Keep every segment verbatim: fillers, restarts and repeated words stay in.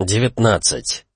девятнадцать.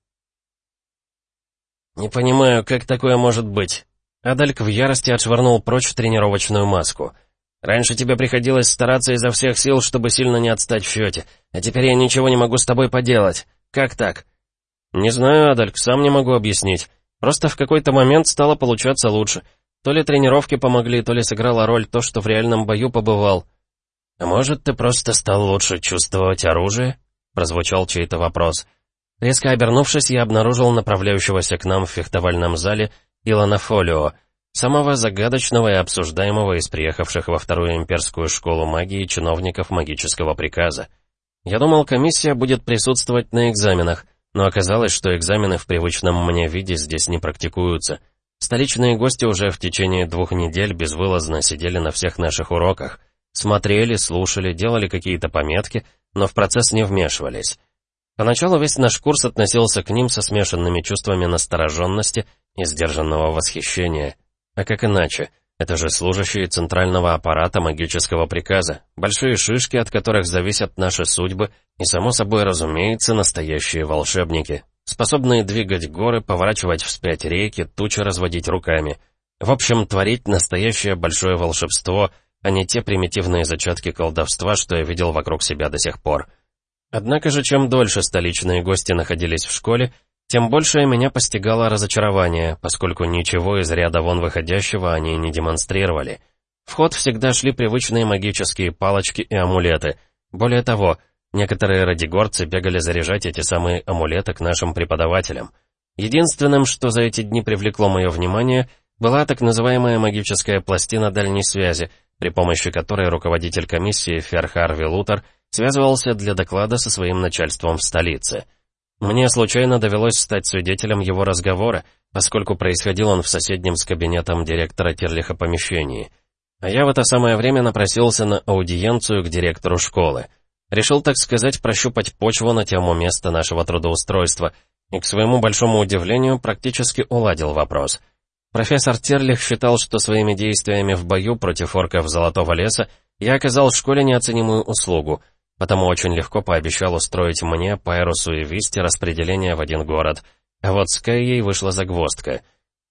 «Не понимаю, как такое может быть?» Адальк в ярости отшвырнул прочь тренировочную маску. «Раньше тебе приходилось стараться изо всех сил, чтобы сильно не отстать в счете, а теперь я ничего не могу с тобой поделать. Как так?» «Не знаю, Адальк, сам не могу объяснить. Просто в какой-то момент стало получаться лучше. То ли тренировки помогли, то ли сыграла роль то, что в реальном бою побывал». «А может, ты просто стал лучше чувствовать оружие?» — прозвучал чей-то вопрос. Резко обернувшись, я обнаружил направляющегося к нам в фехтовальном зале Илона Фолио, самого загадочного и обсуждаемого из приехавших во Вторую имперскую школу магии чиновников магического приказа. Я думал, комиссия будет присутствовать на экзаменах, но оказалось, что экзамены в привычном мне виде здесь не практикуются. Столичные гости уже в течение двух недель безвылазно сидели на всех наших уроках, смотрели, слушали, делали какие-то пометки, но в процесс не вмешивались. Поначалу весь наш курс относился к ним со смешанными чувствами настороженности и сдержанного восхищения. А как иначе? Это же служащие центрального аппарата магического приказа, большие шишки, от которых зависят наши судьбы, и, само собой разумеется, настоящие волшебники, способные двигать горы, поворачивать вспять реки, тучи разводить руками. В общем, творить настоящее большое волшебство, а не те примитивные зачатки колдовства, что я видел вокруг себя до сих пор. Однако же, чем дольше столичные гости находились в школе, тем большее меня постигало разочарование, поскольку ничего из ряда вон выходящего они не демонстрировали. В ход всегда шли привычные магические палочки и амулеты. Более того, некоторые радигорцы бегали заряжать эти самые амулеты к нашим преподавателям. Единственным, что за эти дни привлекло мое внимание, была так называемая магическая пластина дальней связи, при помощи которой руководитель комиссии Ферхарви Лутер связывался для доклада со своим начальством в столице. Мне случайно довелось стать свидетелем его разговора, поскольку происходил он в соседнем с кабинетом директора Тирлиха помещении. А я в это самое время напросился на аудиенцию к директору школы. Решил, так сказать, прощупать почву на тему места нашего трудоустройства, и, к своему большому удивлению, практически уладил вопрос. Профессор Тирлих считал, что своими действиями в бою против орков Золотого леса я оказал в школе неоценимую услугу, потому очень легко пообещал устроить мне, Пайрусу и Висте распределение в один город. А вот с Кайей вышла загвоздка.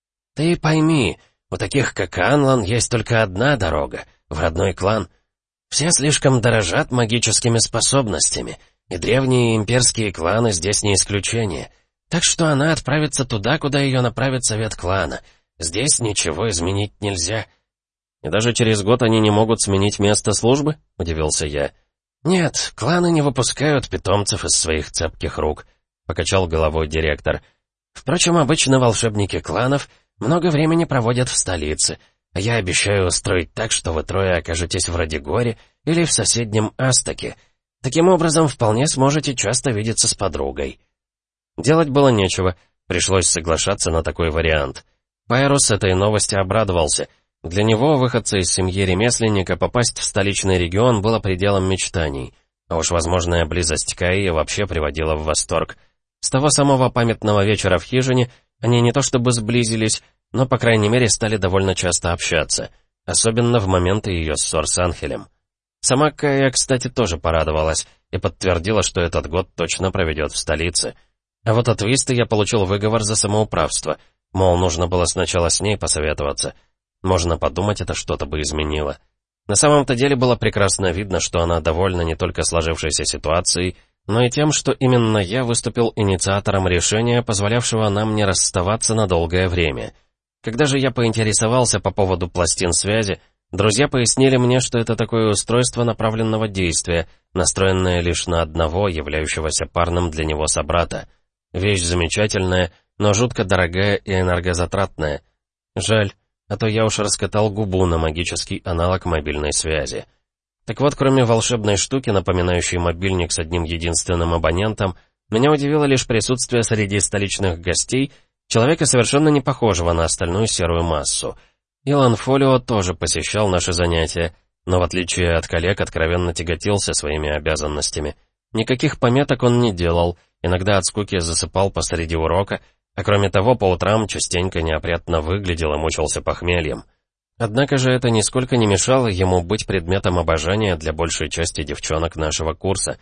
«Ты пойми, у таких, как Анлан, есть только одна дорога — в родной клан. Все слишком дорожат магическими способностями, и древние имперские кланы здесь не исключение. Так что она отправится туда, куда ее направит совет клана. Здесь ничего изменить нельзя». «И даже через год они не могут сменить место службы?» — удивился я. «Нет, кланы не выпускают питомцев из своих цепких рук», — покачал головой директор. «Впрочем, обычно волшебники кланов много времени проводят в столице, а я обещаю устроить так, что вы трое окажетесь в Радигоре или в соседнем Астаке. Таким образом, вполне сможете часто видеться с подругой». Делать было нечего, пришлось соглашаться на такой вариант. Пайрус этой новости обрадовался. Для него, выходца из семьи ремесленника, попасть в столичный регион было пределом мечтаний. А уж возможная близость Каи вообще приводила в восторг. С того самого памятного вечера в хижине они не то чтобы сблизились, но, по крайней мере, стали довольно часто общаться. Особенно в моменты ее ссор с Анхелем. Сама Кая, кстати, тоже порадовалась и подтвердила, что этот год точно проведет в столице. А вот от Висты я получил выговор за самоуправство. Мол, нужно было сначала с ней посоветоваться. Можно подумать, это что-то бы изменило. На самом-то деле было прекрасно видно, что она довольна не только сложившейся ситуацией, но и тем, что именно я выступил инициатором решения, позволявшего нам не расставаться на долгое время. Когда же я поинтересовался по поводу пластин связи, друзья пояснили мне, что это такое устройство направленного действия, настроенное лишь на одного, являющегося парным для него собрата. Вещь замечательная, но жутко дорогая и энергозатратная. Жаль. А то я уж раскатал губу на магический аналог мобильной связи. Так вот, кроме волшебной штуки, напоминающей мобильник с одним единственным абонентом, меня удивило лишь присутствие среди столичных гостей человека, совершенно не похожего на остальную серую массу. Илон Фолио тоже посещал наши занятия, но в отличие от коллег откровенно тяготился своими обязанностями. Никаких пометок он не делал, иногда от скуки засыпал посреди урока, а кроме того, по утрам частенько неопрятно выглядел и мучился похмельем. Однако же это нисколько не мешало ему быть предметом обожания для большей части девчонок нашего курса.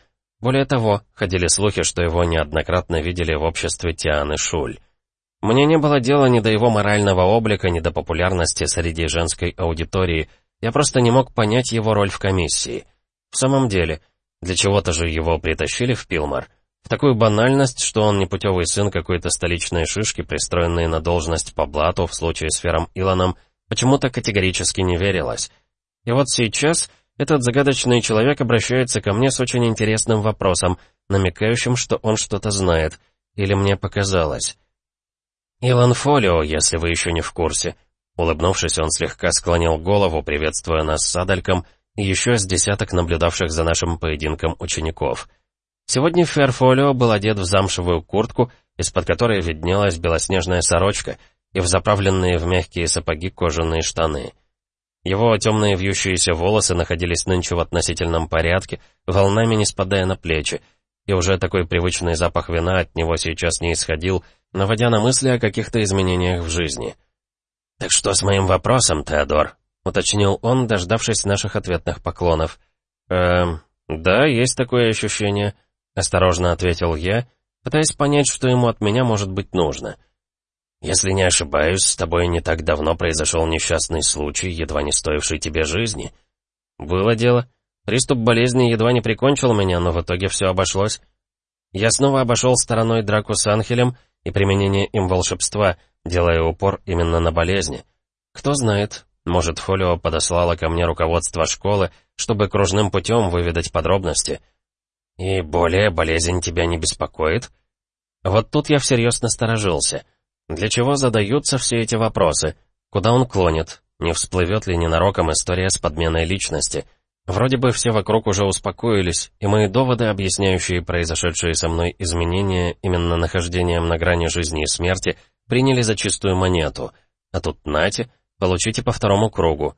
Более того, ходили слухи, что его неоднократно видели в обществе Тианы Шуль. Мне не было дела ни до его морального облика, ни до популярности среди женской аудитории. Я просто не мог понять его роль в комиссии. В самом деле, для чего-то же его притащили в Пилмар. В такую банальность, что он непутевый сын какой-то столичной шишки, пристроенный на должность по блату в случае с Фером Илоном, почему-то категорически не верилось. И вот сейчас этот загадочный человек обращается ко мне с очень интересным вопросом, намекающим, что он что-то знает. Или мне показалось. «Илон Фолио, если вы еще не в курсе». Улыбнувшись, он слегка склонил голову, приветствуя нас с Адальком и еще с десяток наблюдавших за нашим поединком учеников. Сегодня Фер Фолио был одет в замшевую куртку, из-под которой виднелась белоснежная сорочка, и в заправленные в мягкие сапоги кожаные штаны. Его темные вьющиеся волосы находились нынче в относительном порядке, волнами не спадая на плечи, и уже такой привычный запах вина от него сейчас не исходил, наводя на мысли о каких-то изменениях в жизни. «Так что с моим вопросом, Теодор?» — уточнил он, дождавшись наших ответных поклонов. «Эм, да, есть такое ощущение», — осторожно ответил я, пытаясь понять, что ему от меня может быть нужно. «Если не ошибаюсь, с тобой не так давно произошел несчастный случай, едва не стоивший тебе жизни». «Было дело. Приступ болезни едва не прикончил меня, но в итоге все обошлось. Я снова обошел стороной драку с Анхелем и применение им волшебства, делая упор именно на болезни. Кто знает, может, Фолио подослало ко мне руководство школы, чтобы кружным путем выведать подробности. И более болезнь тебя не беспокоит?» Вот тут я всерьез насторожился. Для чего задаются все эти вопросы? Куда он клонит? Не всплывет ли ненароком история с подменой личности? Вроде бы все вокруг уже успокоились, и мои доводы, объясняющие произошедшие со мной изменения именно нахождением на грани жизни и смерти, приняли за чистую монету. А тут нате, получите по второму кругу.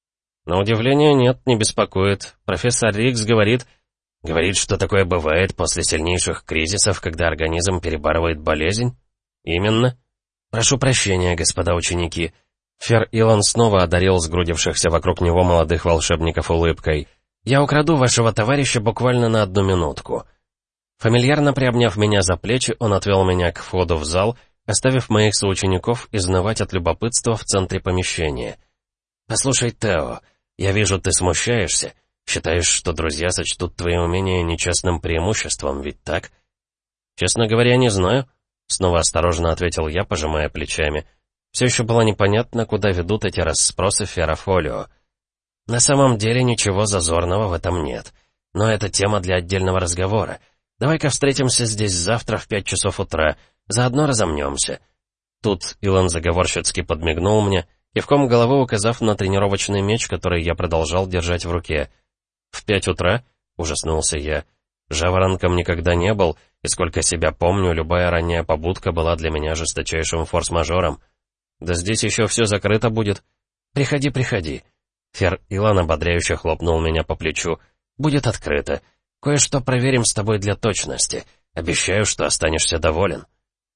На удивление нет, не беспокоит. Профессор Рикс говорит... Говорит, что такое бывает после сильнейших кризисов, когда организм перебарывает болезнь? Именно. Прошу прощения, господа ученики. Фер Илон снова одарил сгрудившихся вокруг него молодых волшебников улыбкой. «Я украду вашего товарища буквально на одну минутку». Фамильярно приобняв меня за плечи, он отвел меня к входу в зал, оставив моих соучеников изнывать от любопытства в центре помещения. «Послушай, Тео, я вижу, ты смущаешься. Считаешь, что друзья сочтут твои умения нечестным преимуществом, ведь так?» «Честно говоря, не знаю», — снова осторожно ответил я, пожимая плечами. Все еще было непонятно, куда ведут эти расспросы Фера Фолио. «На самом деле ничего зазорного в этом нет. Но это тема для отдельного разговора. Давай-ка встретимся здесь завтра в пять часов утра. Заодно разомнемся». Тут Илон заговорщицки подмигнул мне, кивком головы указав на тренировочный меч, который я продолжал держать в руке. «В пять утра?» — ужаснулся я. «Жаворонком никогда не был, и сколько себя помню, любая ранняя побудка была для меня жесточайшим форс-мажором. Да здесь еще все закрыто будет. Приходи, приходи». Фер Илон ободряюще хлопнул меня по плечу. «Будет открыто. Кое-что проверим с тобой для точности. Обещаю, что останешься доволен».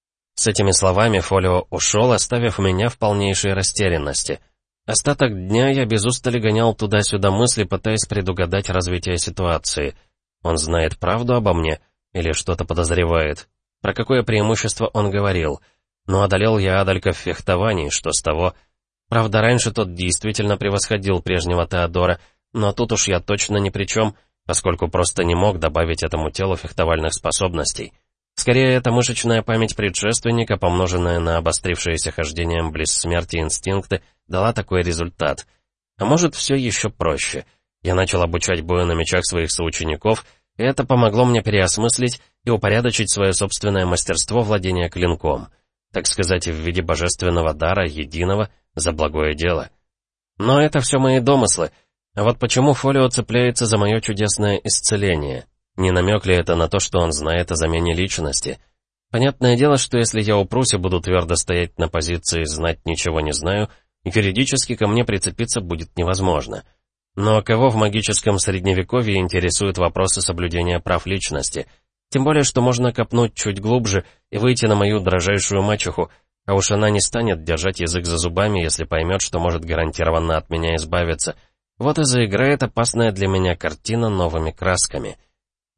С этими словами Фолио ушел, оставив меня в полнейшей растерянности. Остаток дня я без устали гонял туда-сюда мысли, пытаясь предугадать развитие ситуации. Он знает правду обо мне или что-то подозревает? Про какое преимущество он говорил? Но одолел я Адалька в фехтовании, что с того? Правда, раньше тот действительно превосходил прежнего Теодора, но тут уж я точно ни при чем, поскольку просто не мог добавить этому телу фехтовальных способностей. Скорее, это мышечная память предшественника, помноженная на обострившиеся хождением близ смерти инстинкты, дала такой результат. А может, все еще проще. Я начал обучать бою на мечах своих соучеников, и это помогло мне переосмыслить и упорядочить свое собственное мастерство владения клинком. Так сказать, в виде божественного дара, единого, за благое дело. Но это все мои домыслы. А вот почему Фолио цепляется за мое чудесное исцеление? Не намек ли это на то, что он знает о замене личности? Понятное дело, что если я упрусь и буду твердо стоять на позиции «знать ничего не знаю», юридически ко мне прицепиться будет невозможно. Но кого в магическом средневековье интересуют вопросы соблюдения прав личности? Тем более, что можно копнуть чуть глубже и выйти на мою дрожайшую мачеху, а уж она не станет держать язык за зубами, если поймет, что может гарантированно от меня избавиться. Вот и заиграет опасная для меня картина новыми красками.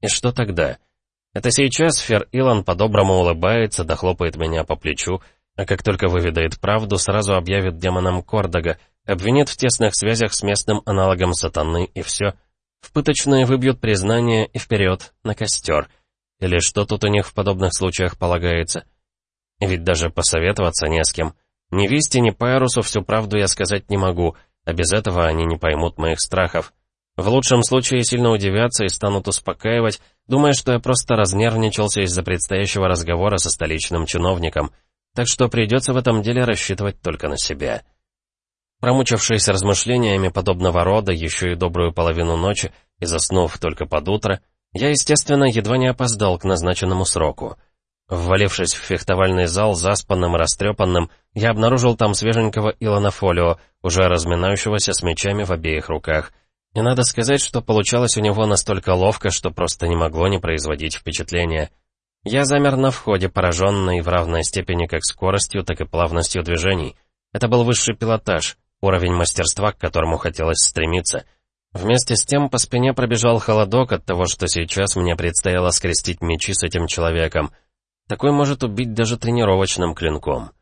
И что тогда? Это сейчас Фер Илан по-доброму улыбается, дохлопает меня по плечу, а как только выведает правду, сразу объявит демоном Кордага, обвинит в тесных связях с местным аналогом сатаны, и все. В пыточные выбьют признание и вперед, на костер. Или что тут у них в подобных случаях полагается? Ведь даже посоветоваться не с кем. Ни Висте, ни Пайрусу всю правду я сказать не могу, а без этого они не поймут моих страхов. В лучшем случае сильно удивятся и станут успокаивать, думая, что я просто разнервничался из-за предстоящего разговора со столичным чиновником, так что придется в этом деле рассчитывать только на себя. Промучившись размышлениями подобного рода еще и добрую половину ночи и заснув только под утро, я, естественно, едва не опоздал к назначенному сроку. Ввалившись в фехтовальный зал заспанным и растрепанным, я обнаружил там свеженького Илана Фолио, уже разминающегося с мечами в обеих руках. И надо сказать, что получалось у него настолько ловко, что просто не могло не производить впечатления. Я замер на входе, пораженный в равной степени как скоростью, так и плавностью движений. Это был высший пилотаж, уровень мастерства, к которому хотелось стремиться. Вместе с тем по спине пробежал холодок от того, что сейчас мне предстояло скрестить мечи с этим человеком. Такой может убить даже тренировочным клинком.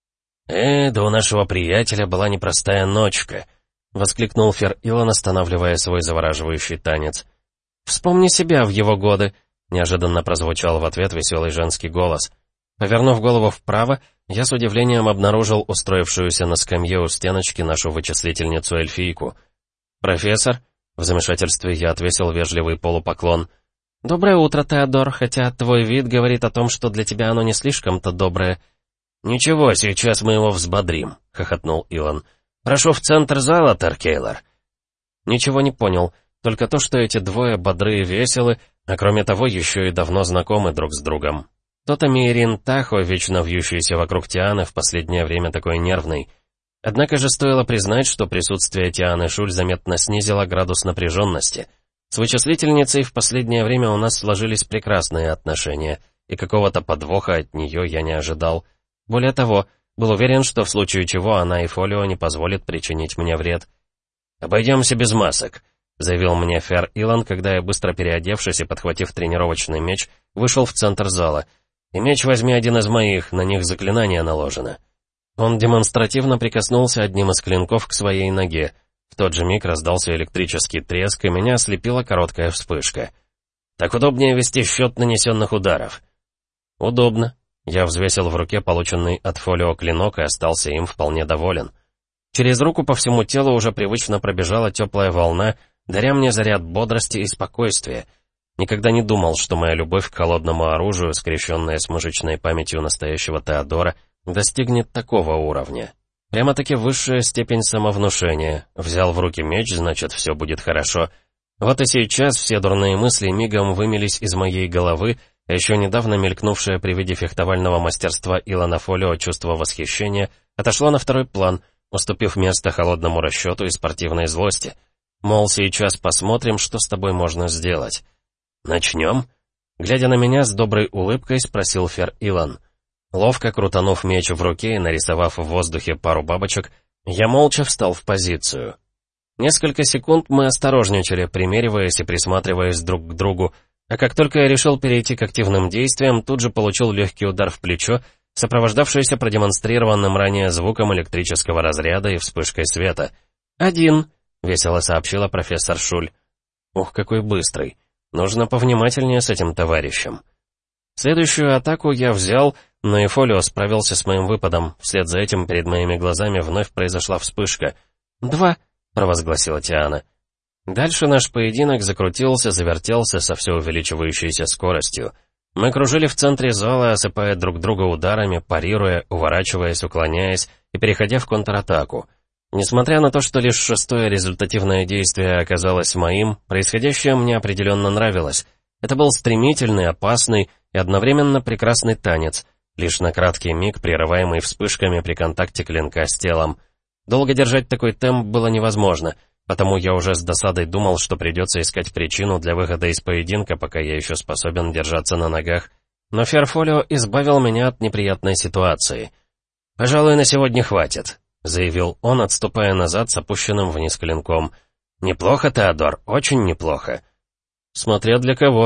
«Э, да у нашего приятеля была непростая ночка», — воскликнул Фер Илан, останавливая свой завораживающий танец. «Вспомни себя в его годы», — неожиданно прозвучал в ответ веселый женский голос. Повернув голову вправо, я с удивлением обнаружил устроившуюся на скамье у стеночки нашу вычислительницу-эльфийку. «Профессор?» — в замешательстве я отвесил вежливый полупоклон. «Доброе утро, Теодор, хотя твой вид говорит о том, что для тебя оно не слишком-то доброе». «Ничего, сейчас мы его взбодрим», — хохотнул Илан. «Прошу в центр зала, Таркейлор». Ничего не понял, только то, что эти двое бодры и веселы, а кроме того еще и давно знакомы друг с другом. То-то Мейрин Тахо, вечно вьющийся вокруг Тианы, в последнее время такой нервный. Однако же стоило признать, что присутствие Тианы Шуль заметно снизило градус напряженности. С вычислительницей в последнее время у нас сложились прекрасные отношения, и какого-то подвоха от нее я не ожидал. Более того, был уверен, что в случае чего она и Фолио не позволит причинить мне вред. «Обойдемся без масок», — заявил мне Фер Илан, когда я, быстро переодевшись и подхватив тренировочный меч, вышел в центр зала. «И меч возьми один из моих, на них заклинание наложено». Он демонстративно прикоснулся одним из клинков к своей ноге. В тот же миг раздался электрический треск, и меня ослепила короткая вспышка. «Так удобнее вести счет нанесенных ударов». «Удобно». Я взвесил в руке полученный от Фолио клинок и остался им вполне доволен. Через руку по всему телу уже привычно пробежала теплая волна, даря мне заряд бодрости и спокойствия. Никогда не думал, что моя любовь к холодному оружию, скрещенная с мышечной памятью настоящего Теодора, достигнет такого уровня. Прямо-таки высшая степень самовнушения. Взял в руки меч, значит, все будет хорошо. Вот и сейчас все дурные мысли мигом вымелись из моей головы, а еще недавно мелькнувшее при виде фехтовального мастерства Илана Фолио чувство восхищения отошло на второй план, уступив место холодному расчету и спортивной злости. Мол, сейчас посмотрим, что с тобой можно сделать. «Начнем?» Глядя на меня с доброй улыбкой, спросил Фер Илан. Ловко крутанув меч в руке и нарисовав в воздухе пару бабочек, я молча встал в позицию. Несколько секунд мы осторожничали, примериваясь и присматриваясь друг к другу, а как только я решил перейти к активным действиям, тут же получил легкий удар в плечо, сопровождавшийся продемонстрированным ранее звуком электрического разряда и вспышкой света. «Один», — весело сообщила профессор Шуль. «Ух, какой быстрый! Нужно повнимательнее с этим товарищем». Следующую атаку я взял, но и Фолио справился с моим выпадом. Вслед за этим перед моими глазами вновь произошла вспышка. «Два», — провозгласила Тиана. Дальше наш поединок закрутился, завертелся со все увеличивающейся скоростью. Мы кружили в центре зала, осыпая друг друга ударами, парируя, уворачиваясь, уклоняясь и переходя в контратаку. Несмотря на то, что лишь шестое результативное действие оказалось моим, происходящее мне определенно нравилось. Это был стремительный, опасный и одновременно прекрасный танец, лишь на краткий миг прерываемый вспышками при контакте клинка с телом. Долго держать такой темп было невозможно, потому я уже с досадой думал, что придется искать причину для выхода из поединка, пока я еще способен держаться на ногах. Но Фер Фолио избавил меня от неприятной ситуации. «Пожалуй, на сегодня хватит», — заявил он, отступая назад с опущенным вниз клинком. «Неплохо, Теодор, очень неплохо». «Смотря для кого»,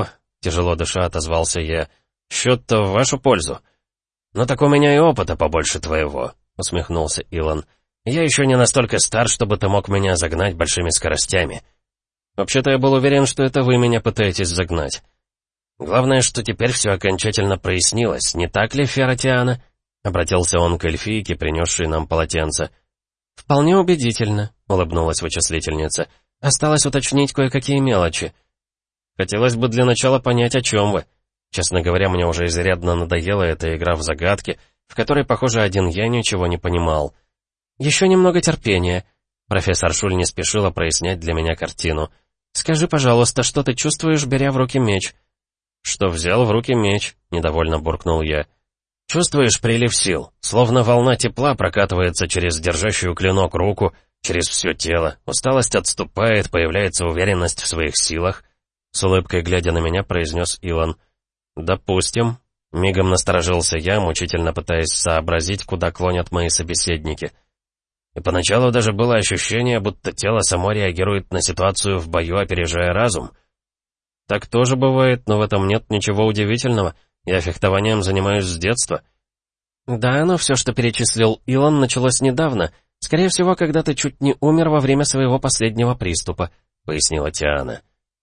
тяжело дыша отозвался я. «Счет-то в вашу пользу». «Ну так у меня и опыта побольше твоего», — усмехнулся Илон. «Я еще не настолько стар, чтобы ты мог меня загнать большими скоростями». «Вообще-то я был уверен, что это вы меня пытаетесь загнать». «Главное, что теперь все окончательно прояснилось, не так ли, Фератиана?» — обратился он к эльфийке, принесшей нам полотенце. «Вполне убедительно», — улыбнулась вычислительница. «Осталось уточнить кое-какие мелочи». «Хотелось бы для начала понять, о чем вы. Честно говоря, мне уже изрядно надоела эта игра в загадки, в которой, похоже, один я ничего не понимал. Еще немного терпения». Профессор Шуль не спешила прояснять для меня картину. «Скажи, пожалуйста, что ты чувствуешь, беря в руки меч?» «Что взял в руки меч?» — недовольно буркнул я. «Чувствуешь прилив сил, словно волна тепла прокатывается через держащую клинок руку, через все тело, усталость отступает, появляется уверенность в своих силах?» С улыбкой глядя на меня, произнес Илон. «Допустим». Мигом насторожился я, мучительно пытаясь сообразить, куда клонят мои собеседники. И поначалу даже было ощущение, будто тело само реагирует на ситуацию в бою, опережая разум. «Так тоже бывает, но в этом нет ничего удивительного. Я фехтованием занимаюсь с детства». «Да, но все, что перечислил Илон, началось недавно. Скорее всего, когда ты чуть не умер во время своего последнего приступа», — пояснила Тиана.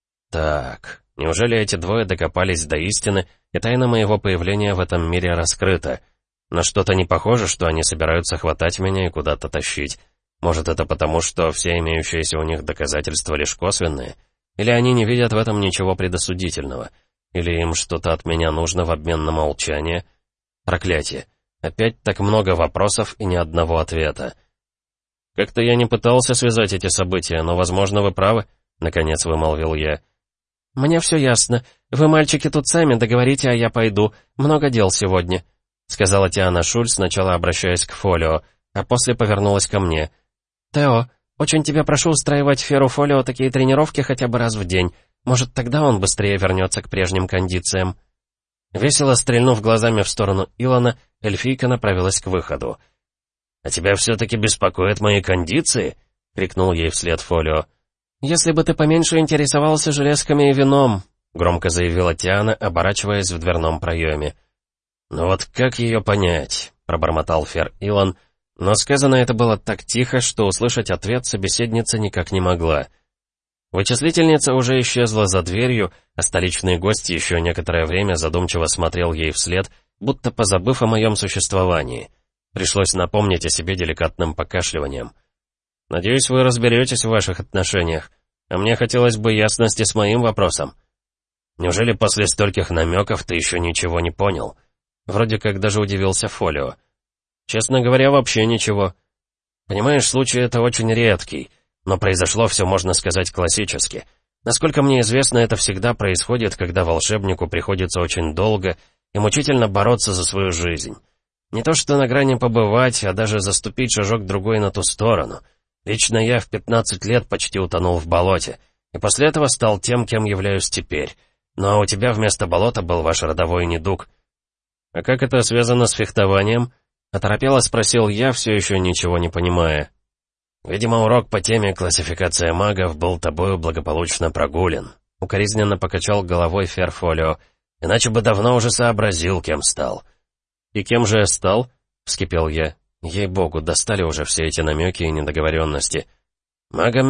«Так, неужели эти двое докопались до истины, и тайна моего появления в этом мире раскрыта? Но что-то не похоже, что они собираются хватать меня и куда-то тащить. Может, это потому, что все имеющиеся у них доказательства лишь косвенные? Или они не видят в этом ничего предосудительного? Или им что-то от меня нужно в обмен на молчание? Проклятие. Опять так много вопросов и ни одного ответа». «Как-то я не пытался связать эти события, но, возможно, вы правы», — наконец вымолвил я. «Мне все ясно. Вы, мальчики, тут сами договорите, а я пойду. Много дел сегодня», — сказала Тиана Шуль, сначала обращаясь к Фолио, а после повернулась ко мне. «Тео, очень тебя прошу устраивать Феру Фолио такие тренировки хотя бы раз в день. Может, тогда он быстрее вернется к прежним кондициям». Весело стрельнув глазами в сторону Илона, эльфийка направилась к выходу. «А тебя все-таки беспокоят мои кондиции?» — крикнул ей вслед Фолио. «Если бы ты поменьше интересовался железками и вином», — громко заявила Тиана, оборачиваясь в дверном проеме. «Ну вот как ее понять?» — пробормотал Фер Илон, но сказано это было так тихо, что услышать ответ собеседница никак не могла. Вычислительница уже исчезла за дверью, а столичный гость еще некоторое время задумчиво смотрел ей вслед, будто позабыв о моем существовании. Пришлось напомнить о себе деликатным покашливанием. «Надеюсь, вы разберетесь в ваших отношениях, а мне хотелось бы ясности с моим вопросом». «Неужели после стольких намеков ты еще ничего не понял?» Вроде как даже удивился Фолио. «Честно говоря, вообще ничего. Понимаешь, случай это очень редкий, но произошло все, можно сказать, классически. Насколько мне известно, это всегда происходит, когда волшебнику приходится очень долго и мучительно бороться за свою жизнь. Не то что на грани побывать, а даже заступить шажок-другой на ту сторону. Лично я в пятнадцать лет почти утонул в болоте, и после этого стал тем, кем являюсь теперь. Ну а у тебя вместо болота был ваш родовой недуг». «А как это связано с фехтованием?» — оторопело спросил я, все еще ничего не понимая. «Видимо, урок по теме «Классификация магов» был тобою благополучно прогулен», — укоризненно покачал головой Ферфолио. «Иначе бы давно уже сообразил, кем стал». «И кем же я стал?» — вскипел я. Ей-богу, достали уже все эти намеки и недоговоренности.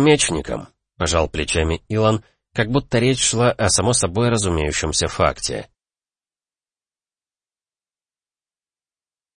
«Магом-мечником», — пожал плечами Илон, как будто речь шла о само собой разумеющемся факте.